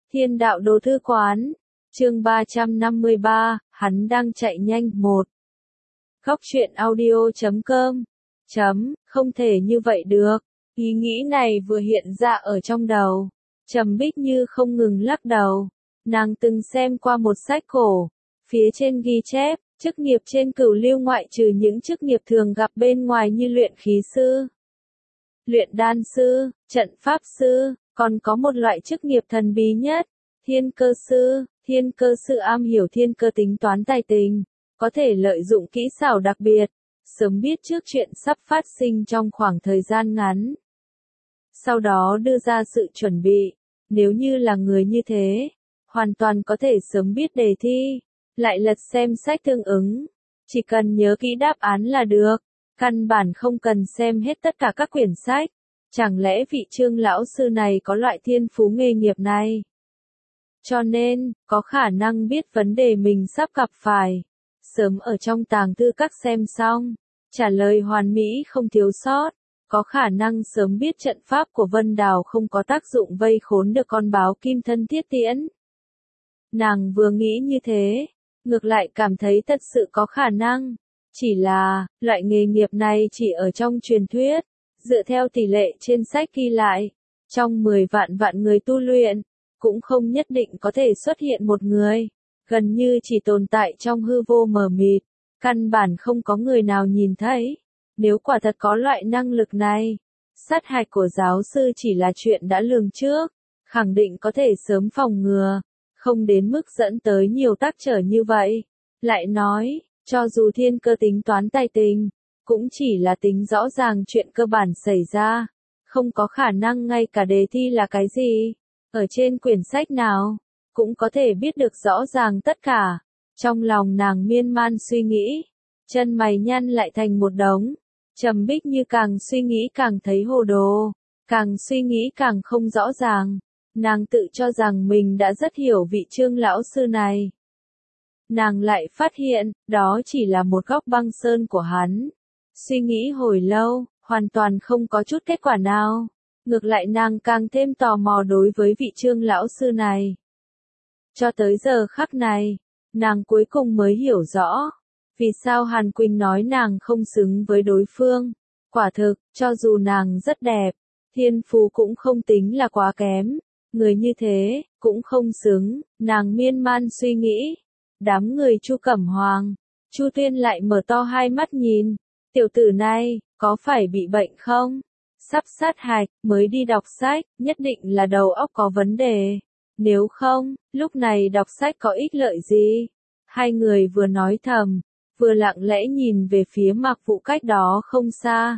Thiên đạo đồ thư quán, chương 353, hắn đang chạy nhanh. 1. Góc truyện audio.com. Không thể như vậy được. Ý nghĩ này vừa hiện ra ở trong đầu. Trầm Bích Như không ngừng lắc đầu. Nàng từng xem qua một sách cổ. Phía trên ghi chép, chức nghiệp trên cửu lưu ngoại trừ những chức nghiệp thường gặp bên ngoài như luyện khí sư, luyện đan sư, trận pháp sư, còn có một loại chức nghiệp thần bí nhất, thiên cơ sư. Thiên cơ sư am hiểu thiên cơ tính toán tài tình, có thể lợi dụng kỹ xảo đặc biệt, sớm biết trước chuyện sắp phát sinh trong khoảng thời gian ngắn. Sau đó đưa ra sự chuẩn bị, nếu như là người như thế, hoàn toàn có thể sớm biết đề thi, lại lật xem sách tương ứng, chỉ cần nhớ kỹ đáp án là được, căn bản không cần xem hết tất cả các quyển sách. Chẳng lẽ vị Trương lão sư này có loại thiên phú nghề nghiệp này? Cho nên, có khả năng biết vấn đề mình sắp gặp phải. Sớm ở trong tàng thư các xem xong, trả lời hoàn mỹ không thiếu sót. Có khả năng sớm biết trận pháp của Vân Đào không có tác dụng vây khốn được con báo kim thân Thiết Tiễn. Nàng vừa nghĩ như thế, ngược lại cảm thấy thật sự có khả năng. Chỉ là, loại nghề nghiệp này chỉ ở trong truyền thuyết, dựa theo tỷ lệ trên sách ghi lại. Trong 10 vạn người tu luyện, cũng không nhất định có thể xuất hiện một người, gần như chỉ tồn tại trong hư vô mờ mịt, căn bản không có người nào nhìn thấy. Nếu quả thật có loại năng lực này, sát hạch của giáo sư chỉ là chuyện đã lường trước, khẳng định có thể sớm phòng ngừa, không đến mức dẫn tới nhiều trắc trở như vậy. Lại nói, cho dù thiên cơ tính toán tài tình, cũng chỉ là tính rõ ràng chuyện cơ bản xảy ra, không có khả năng ngay cả đề thi là cái gì, ở trên quyển sách nào, cũng có thể biết được rõ ràng tất cả. Trong lòng nàng miên man suy nghĩ, chân mày nhăn lại thành một đống. Trầm Bích Như càng suy nghĩ càng thấy hồ đồ, càng suy nghĩ càng không rõ ràng. Nàng tự cho rằng mình đã rất hiểu vị Trương lão sư này. Nàng lại phát hiện, đó chỉ là một góc băng sơn của hắn. Suy nghĩ hồi lâu, hoàn toàn không có chút kết quả nào. Ngược lại nàng càng thêm tò mò đối với vị Trương lão sư này. Cho tới giờ khắc này, nàng cuối cùng mới hiểu rõ, vì sao Hàn Quỳnh nói nàng không xứng với đối phương. Quả thực, cho dù nàng rất đẹp, thiên phú cũng không tính là quá kém, người như thế, cũng không xứng. Nàng miên man suy nghĩ. Đám người Chu Cẩm Hoàng, Chu Tuyên lại mở to hai mắt nhìn. Tiểu tử này, có phải bị bệnh không? Sắp sát hạch, mới đi đọc sách, nhất định là đầu óc có vấn đề. Nếu không, lúc này đọc sách có ích lợi gì? Hai người vừa nói thầm, vừa lặng lẽ nhìn về phía Mạc Vũ cách đó không xa.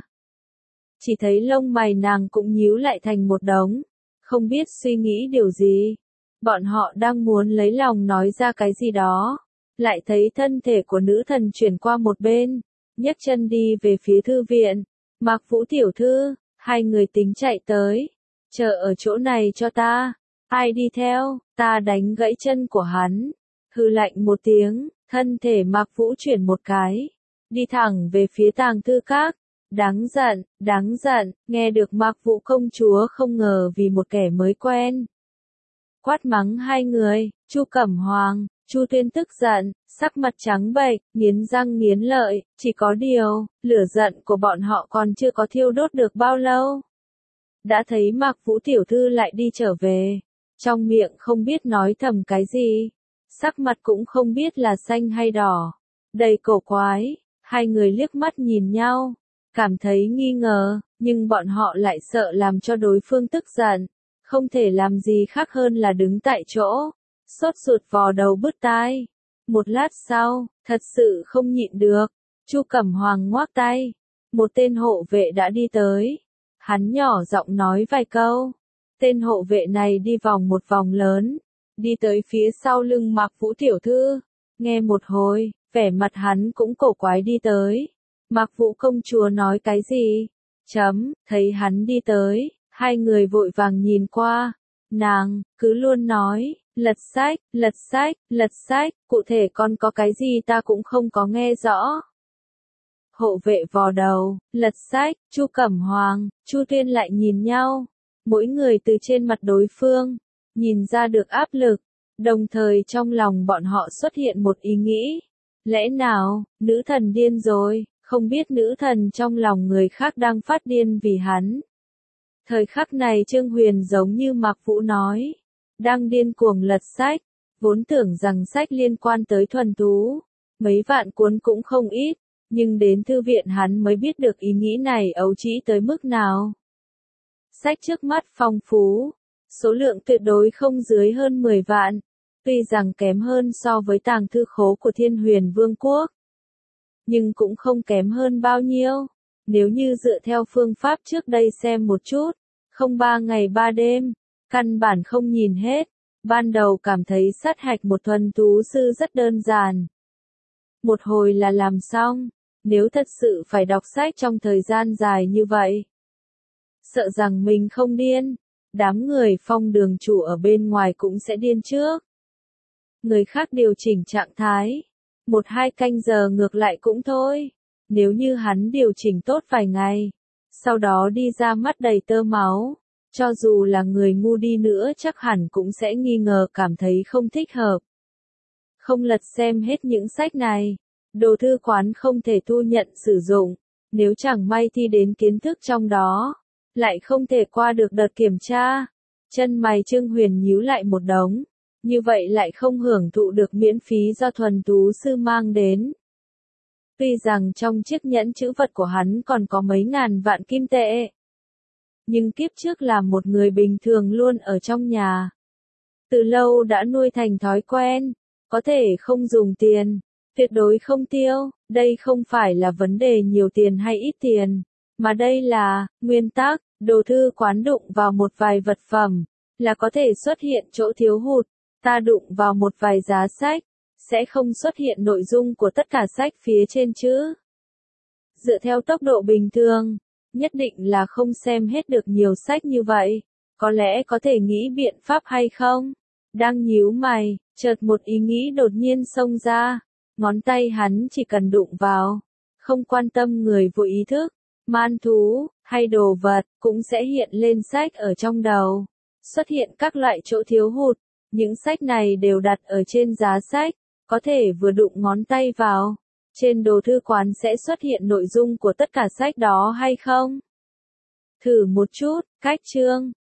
Chỉ thấy lông mày nàng cũng nhíu lại thành một đống, không biết suy nghĩ điều gì. Bọn họ đang muốn lấy lòng nói ra cái gì đó, lại thấy thân thể của nữ thần chuyển qua một bên, nhấc chân đi về phía thư viện. Mạc Vũ tiểu thư, hai người tính chạy tới, chờ ở chỗ này cho ta. Ai đi theo, ta đánh gãy chân của hắn. Hừ lạnh một tiếng, thân thể Mạc Vũ chuyển một cái, đi thẳng về phía tàng thư các. Đáng giận, nghe được Mạc Vũ công chúa không ngờ vì một kẻ mới quen. Quát mắng hai người, Chu Cẩm Hoàng, Chu Tuyên tức giận, sắc mặt trắng bệch, nghiến răng nghiến lợi, chỉ có điều, lửa giận của bọn họ còn chưa có thiêu đốt được bao lâu. Đã thấy Mạc Vũ tiểu thư lại đi trở về, trong miệng không biết nói thầm cái gì, sắc mặt cũng không biết là xanh hay đỏ, đầy cổ quái. Hai người liếc mắt nhìn nhau, cảm thấy nghi ngờ, nhưng bọn họ lại sợ làm cho đối phương tức giận, không thể làm gì khác hơn là đứng tại chỗ, sốt ruột vò đầu bứt tai. Một lát sau, thật sự không nhịn được, Chu Cẩm Hoàng ngoác tay, một tên hộ vệ đã đi tới. Hắn nhỏ giọng nói vài câu, tên hộ vệ này đi vòng một vòng lớn, đi tới phía sau lưng Mạc Vũ tiểu thư, nghe một hồi, vẻ mặt hắn cũng cổ quái đi tới. Mạc Vũ công chúa nói cái gì? Thấy hắn đi tới, hai người vội vàng nhìn qua, nàng cứ luôn nói, lật sách, cụ thể còn có cái gì ta cũng không có nghe rõ. Hộ vệ vò đầu, lật sách. Chu Cẩm Hoàng, Chu Tuyên lại nhìn nhau, mỗi người từ trên mặt đối phương, nhìn ra được áp lực, đồng thời trong lòng bọn họ xuất hiện một ý nghĩ. Lẽ nào, nữ thần điên rồi, không biết nữ thần trong lòng người khác đang phát điên vì hắn. Thời khắc này Trương Huyền giống như Mạc Vũ nói, đang điên cuồng lật sách, vốn tưởng rằng sách liên quan tới thuần thú, mấy vạn cuốn cũng không ít, nhưng đến thư viện hắn mới biết được ý nghĩ này ấu trĩ tới mức nào. Sách trước mắt phong phú, số lượng tuyệt đối không dưới hơn 10 vạn, tuy rằng kém hơn so với tàng thư khố của Thiên Huyền Vương quốc, nhưng cũng không kém hơn bao nhiêu. Nếu như dựa theo phương pháp trước đây xem một chút, không 3 ngày 3 đêm, căn bản không nhìn hết. Ban đầu cảm thấy sát hạch một thuần thú sư rất đơn giản. Một hồi là làm xong, nếu thật sự phải đọc sách trong thời gian dài như vậy. Sợ rằng mình không điên, đám người Phong đường chủ ở bên ngoài cũng sẽ điên trước. Người khác điều chỉnh trạng thái, 1-2 canh giờ ngược lại cũng thôi. Nếu như hắn điều chỉnh tốt vài ngày, sau đó đi ra mắt đầy tơ máu, cho dù là người ngu đi nữa chắc hẳn cũng sẽ nghi ngờ cảm thấy không thích hợp. Không lật xem hết những sách này, đồ thư quán không thể thu nhận sử dụng, nếu chẳng may thi đến kiến thức trong đó, lại không thể qua được đợt kiểm tra. Chân mày Trương Huyền nhíu lại một đống, như vậy lại không hưởng thụ được miễn phí do thuần thú sư mang đến. Tuy rằng trong chiếc nhẫn chữ vật của hắn còn có mấy ngàn vạn kim tệ, nhưng kiếp trước là một người bình thường luôn ở trong nhà. Từ lâu đã nuôi thành thói quen, có thể không dùng tiền, tuyệt đối không tiêu, đây không phải là vấn đề nhiều tiền hay ít tiền, mà đây là nguyên tắc, đồ thư quán đụng vào một vài vật phẩm, là có thể xuất hiện chỗ thiếu hụt, ta đụng vào một vài giá sách, sẽ không xuất hiện nội dung của tất cả sách phía trên chữ. Dựa theo tốc độ bình thường, nhất định là không xem hết được nhiều sách như vậy, có lẽ có thể nghĩ biện pháp hay không? Đang nhíu mày, chợt một ý nghĩ đột nhiên xông ra, ngón tay hắn chỉ cần đụng vào, không quan tâm người vô ý thức, man thú, hay đồ vật, cũng sẽ hiện lên sách ở trong đầu, xuất hiện các loại chỗ thiếu hụt, những sách này đều đặt ở trên giá sách, có thể vừa đụng ngón tay vào, trên đồ thư quán sẽ xuất hiện nội dung của tất cả sách đó hay không? Thử một chút, cách chương.